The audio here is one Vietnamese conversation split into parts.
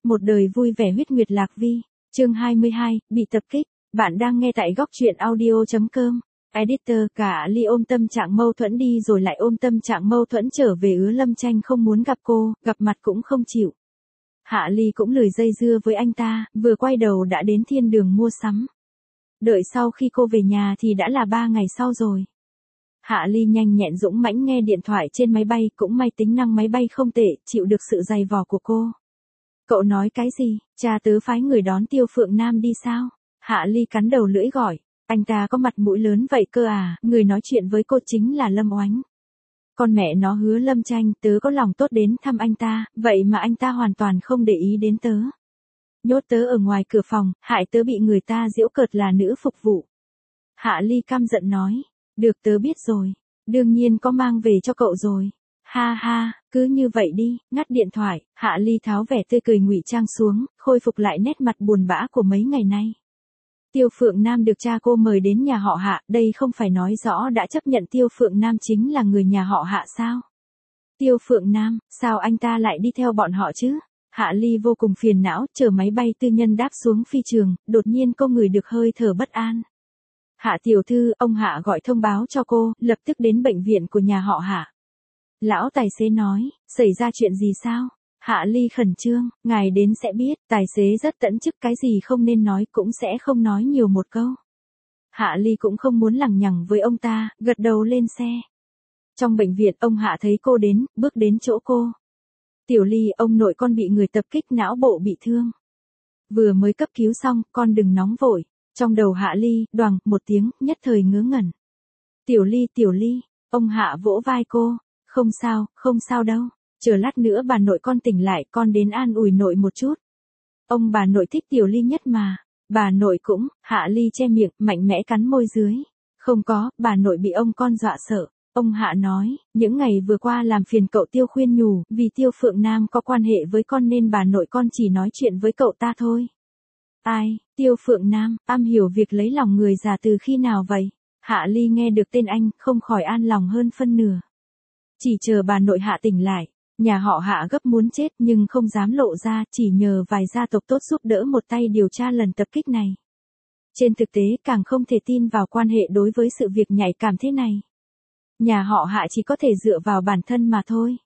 Một đời vui vẻ huyết nguyệt lạc vi. Chương 22, bị tập kích. Bạn đang nghe tại góc truyện audio.com. Editor. Cả Ly ôm tâm trạng mâu thuẫn đi rồi lại ôm tâm trạng mâu thuẫn trở về. Lâm Tranh không muốn gặp cô, gặp mặt cũng không chịu. Hạ Ly cũng lười dây dưa với anh ta, vừa quay đầu đã đến thiên đường mua sắm. Đợi sau khi cô về nhà thì đã là 3 ngày sau rồi. Hạ Ly nhanh nhẹn dũng mãnh nghe điện thoại trên máy bay, cũng may tính năng máy bay không tệ, chịu được sự dày vò của cô. Cậu nói cái gì? Cha tớ phái người đón Tiêu Phượng Nam đi sao? Hạ Ly cắn đầu lưỡi gọi. Anh ta có mặt mũi lớn vậy cơ à? Người nói chuyện với cô chính là Lâm Oánh. Con mẹ nó hứa Lâm Tranh, tớ có lòng tốt đến thăm anh ta, vậy mà anh ta hoàn toàn không để ý đến tớ. Nhốt tớ ở ngoài cửa phòng, hại tớ bị người ta giễu cợt là nữ phục vụ. Hạ Ly căm giận nói. Được, tớ biết rồi. Đương nhiên có mang về cho cậu rồi. Ha ha, cứ như vậy đi. Ngắt điện thoại, Hạ Ly tháo vẻ tươi cười ngụy trang xuống, khôi phục lại nét mặt buồn bã của mấy ngày nay. Tiêu Phượng Nam được cha cô mời đến nhà họ Hạ, đây không phải nói rõ đã chấp nhận Tiêu Phượng Nam chính là người nhà họ Hạ sao? Tiêu Phượng Nam, sao anh ta lại đi theo bọn họ chứ? Hạ Ly vô cùng phiền não, chờ máy bay tư nhân đáp xuống phi trường, đột nhiên cô ngửi được hơi thở bất an. Hạ tiểu thư, ông Hạ gọi thông báo cho cô, lập tức đến bệnh viện của nhà họ Hạ. Lão tài xế nói, xảy ra chuyện gì sao? Hạ Ly khẩn trương, ngài đến sẽ biết, tài xế rất tẫn chức, cái gì không nên nói cũng sẽ không nói nhiều một câu. Hạ Ly cũng không muốn lằng nhằng với ông ta, gật đầu lên xe. Trong bệnh viện, ông Hạ thấy cô đến, bước đến chỗ cô. Tiểu Ly, ông nội con bị người tập kích, não bộ bị thương. Vừa mới cấp cứu xong, con đừng nóng vội. Trong đầu Hạ Ly, đoằng, một tiếng, nhất thời ngớ ngẩn. Tiểu Ly, ông Hạ vỗ vai cô. Không sao đâu. Chờ lát nữa bà nội con tỉnh lại, con đến an ủi nội một chút. Ông bà nội thích Tiểu Ly nhất mà. Bà nội cũng. Hạ Ly che miệng, mạnh mẽ cắn môi dưới. Không có, bà nội bị ông con dọa sợ. Ông Hạ nói, những ngày vừa qua làm phiền cậu Tiêu khuyên nhủ, vì Tiêu Phượng Nam có quan hệ với con nên bà nội con chỉ nói chuyện với cậu ta thôi. Ai, Tiêu Phượng Nam, am hiểu việc lấy lòng người già từ khi nào vậy? Hạ Ly nghe được tên anh, không khỏi an lòng hơn phân nửa. Chỉ chờ bà nội Hạ tỉnh lại, nhà họ Hạ gấp muốn chết nhưng không dám lộ ra, chỉ nhờ vài gia tộc tốt giúp đỡ một tay điều tra lần tập kích này. Trên thực tế càng không thể tin vào quan hệ đối với sự việc nhạy cảm thế này. Nhà họ Hạ chỉ có thể dựa vào bản thân mà thôi.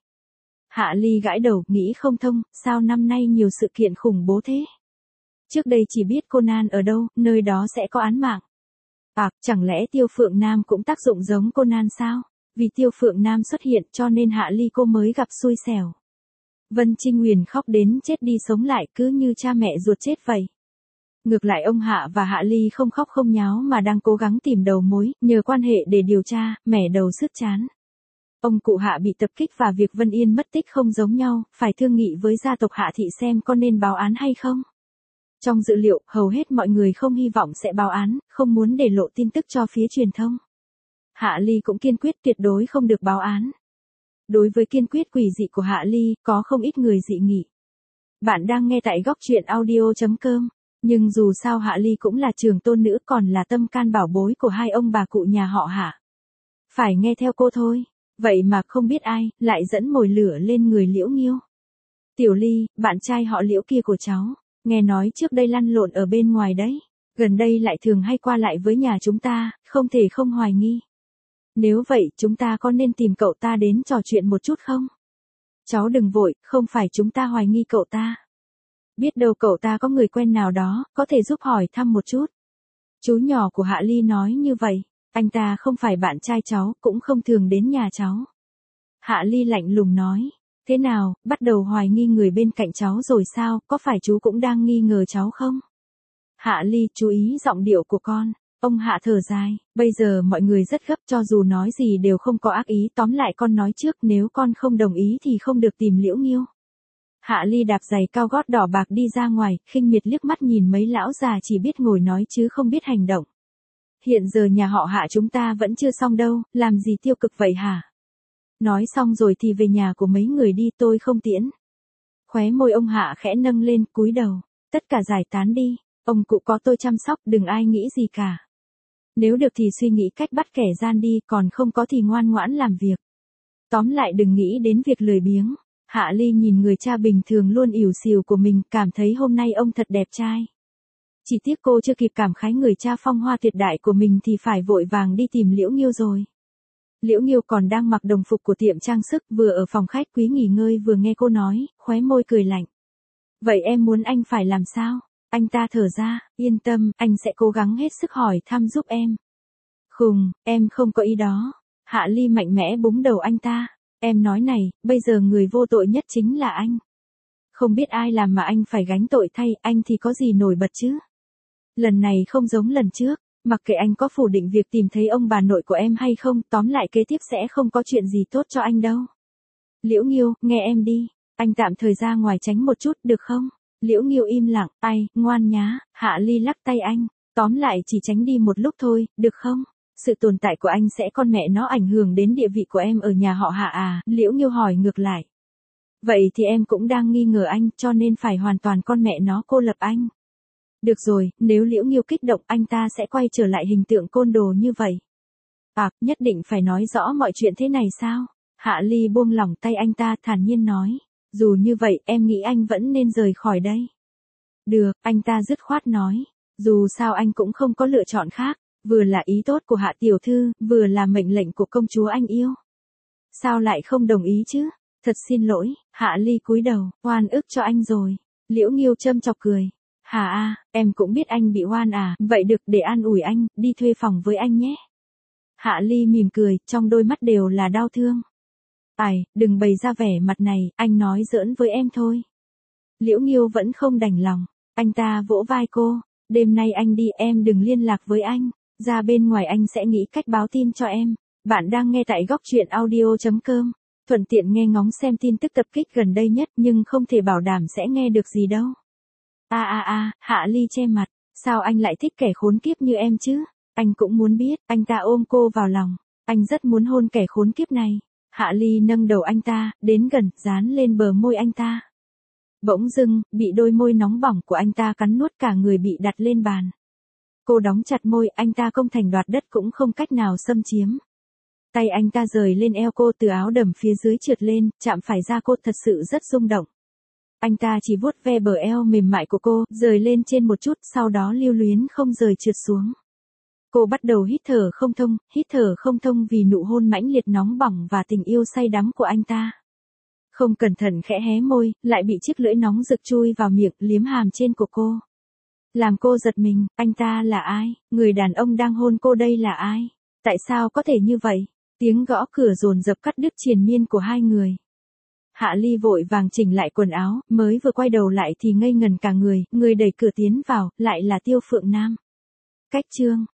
Hạ Ly gãi đầu, nghĩ không thông, sao năm nay nhiều sự kiện khủng bố thế? Trước đây chỉ biết Conan ở đâu, nơi đó sẽ có án mạng. Chẳng lẽ Tiêu Phượng Nam cũng tác dụng giống Conan sao? Vì Tiêu Phượng Nam xuất hiện cho nên Hạ Ly cô mới gặp xui xẻo. Vân Trinh Huyền khóc đến chết đi sống lại cứ như cha mẹ ruột chết vậy. Ngược lại ông Hạ và Hạ Ly không khóc không nháo mà đang cố gắng tìm đầu mối, nhờ quan hệ để điều tra, mẻ đầu sứt chán. Ông cụ Hạ bị tập kích và việc Vân Yên mất tích không giống nhau, phải thương nghị với gia tộc Hạ thị xem có nên báo án hay không. Trong dữ liệu, hầu hết mọi người không hy vọng sẽ báo án, không muốn để lộ tin tức cho phía truyền thông. Hạ Ly cũng kiên quyết tuyệt đối không được báo án. Đối với kiên quyết quỷ dị của Hạ Ly, có không ít người dị nghị. Bạn đang nghe tại góc truyện audio.com. Nhưng dù sao Hạ Ly cũng là trường tôn nữ, còn là tâm can bảo bối của hai ông bà cụ nhà họ Hạ. Phải nghe theo cô thôi. Vậy mà không biết ai, lại dẫn mồi lửa lên người Liễu Nghiêu. Tiểu Ly, bạn trai họ Liễu kia của cháu, nghe nói trước đây lăn lộn ở bên ngoài đấy. Gần đây lại thường hay qua lại với nhà chúng ta, không thể không hoài nghi. Nếu vậy, chúng ta có nên tìm cậu ta đến trò chuyện một chút không? Cháu đừng vội, không phải chúng ta hoài nghi cậu ta. Biết đâu cậu ta có người quen nào đó, có thể giúp hỏi thăm một chút. Chú nhỏ của Hạ Ly nói như vậy, anh ta không phải bạn trai cháu, cũng không thường đến nhà cháu. Hạ Ly lạnh lùng nói, thế nào, bắt đầu hoài nghi người bên cạnh cháu rồi sao, có phải chú cũng đang nghi ngờ cháu không? Hạ Ly, chú ý giọng điệu của con. Ông Hạ thở dài, bây giờ mọi người rất gấp, cho dù nói gì đều không có ác ý, tóm lại con nói trước, nếu con không đồng ý thì không được tìm Liễu Nghiêu. Hạ Ly đạp giày cao gót đỏ bạc đi ra ngoài, khinh miệt liếc mắt nhìn mấy lão già chỉ biết ngồi nói chứ không biết hành động. Hiện giờ nhà họ Hạ chúng ta vẫn chưa xong đâu, làm gì tiêu cực vậy hả? Nói xong rồi thì về nhà của mấy người đi, tôi không tiễn. Khóe môi ông Hạ khẽ nâng lên, cúi đầu. Tất cả giải tán đi, ông cụ có tôi chăm sóc, đừng ai nghĩ gì cả. Nếu được thì suy nghĩ cách bắt kẻ gian đi, còn không có thì ngoan ngoãn làm việc. Tóm lại đừng nghĩ đến việc lười biếng. Hạ Ly nhìn người cha bình thường luôn ỉu xìu của mình, cảm thấy hôm nay ông thật đẹp trai. Chỉ tiếc cô chưa kịp cảm khái người cha phong hoa tuyệt đại của mình thì phải vội vàng đi tìm Liễu Nghiêu rồi. Liễu Nghiêu còn đang mặc đồng phục của tiệm trang sức, vừa ở phòng khách quý nghỉ ngơi vừa nghe cô nói, khóe môi cười lạnh. Vậy em muốn anh phải làm sao? Anh ta thở ra, yên tâm, anh sẽ cố gắng hết sức hỏi thăm giúp em. Khùng, em không có ý đó. Hạ Ly mạnh mẽ búng đầu anh ta. Em nói này, bây giờ người vô tội nhất chính là anh. Không biết ai làm mà anh phải gánh tội thay, anh thì có gì nổi bật chứ? Lần này không giống lần trước, mặc kệ anh có phủ định việc tìm thấy ông bà nội của em hay không, tóm lại kế tiếp sẽ không có chuyện gì tốt cho anh đâu. Liễu Nghiêu, nghe em đi, anh tạm thời ra ngoài tránh một chút, được không? Liễu Nghiêu im lặng, ai, ngoan nhá, Hạ Ly lắc tay anh, tóm lại chỉ tránh đi một lúc thôi, được không? Sự tồn tại của anh sẽ con mẹ nó ảnh hưởng đến địa vị của em ở nhà họ Hạ à? Liễu Nghiêu hỏi ngược lại. Vậy thì em cũng đang nghi ngờ anh, cho nên phải hoàn toàn con mẹ nó cô lập anh. Được rồi, nếu Liễu Nghiêu kích động anh ta sẽ quay trở lại hình tượng côn đồ như vậy. À, nhất định phải nói rõ mọi chuyện thế này sao? Hạ Ly buông lỏng tay anh ta thản nhiên nói. Dù như vậy em nghĩ anh vẫn nên rời khỏi đây. Được, anh ta dứt khoát nói. Dù sao anh cũng không có lựa chọn khác, vừa là ý tốt của Hạ tiểu thư, vừa là mệnh lệnh của công chúa anh yêu. Sao lại không đồng ý chứ? Thật xin lỗi, Hạ Ly cúi đầu, oan ức cho anh rồi. Liễu Nghiêu châm chọc cười. Hà a, em cũng biết anh bị oan à, vậy được, để an ủi anh, đi thuê phòng với anh nhé. Hạ Ly mỉm cười, trong đôi mắt đều là đau thương. Ai, đừng bày ra vẻ mặt này, anh nói giỡn với em thôi. Liễu Nghiêu vẫn không đành lòng, anh ta vỗ vai cô, đêm nay anh đi, em đừng liên lạc với anh, ra bên ngoài anh sẽ nghĩ cách báo tin cho em. Bạn đang nghe tại góc truyện audio.com, thuận tiện nghe ngóng xem tin tức tập kích gần đây nhất nhưng không thể bảo đảm sẽ nghe được gì đâu. Hạ Ly che mặt, sao anh lại thích kẻ khốn kiếp như em chứ? Anh cũng muốn biết, anh ta ôm cô vào lòng, anh rất muốn hôn kẻ khốn kiếp này. Hạ Ly nâng đầu anh ta, đến gần, dán lên bờ môi anh ta. Bỗng dưng, bị đôi môi nóng bỏng của anh ta cắn nuốt, cả người bị đặt lên bàn. Cô đóng chặt môi, anh ta công thành đoạt đất cũng không cách nào xâm chiếm. Tay anh ta rời lên eo cô, từ áo đầm phía dưới trượt lên, chạm phải da cô, thật sự rất rung động. Anh ta chỉ vuốt ve bờ eo mềm mại của cô, rời lên trên một chút, sau đó lưu luyến không rời trượt xuống. Cô bắt đầu hít thở không thông vì nụ hôn mãnh liệt nóng bỏng và tình yêu say đắm của anh ta. Không cẩn thận khẽ hé môi, lại bị chiếc lưỡi nóng rực chui vào miệng, liếm hàm trên của cô. Làm cô giật mình, anh ta là ai? Người đàn ông đang hôn cô đây là ai? Tại sao có thể như vậy? Tiếng gõ cửa dồn dập cắt đứt triền miên của hai người. Hạ Ly vội vàng chỉnh lại quần áo, mới vừa quay đầu lại thì ngây ngần cả người đẩy cửa tiến vào, lại là Tiêu Phượng Nam. Cách chương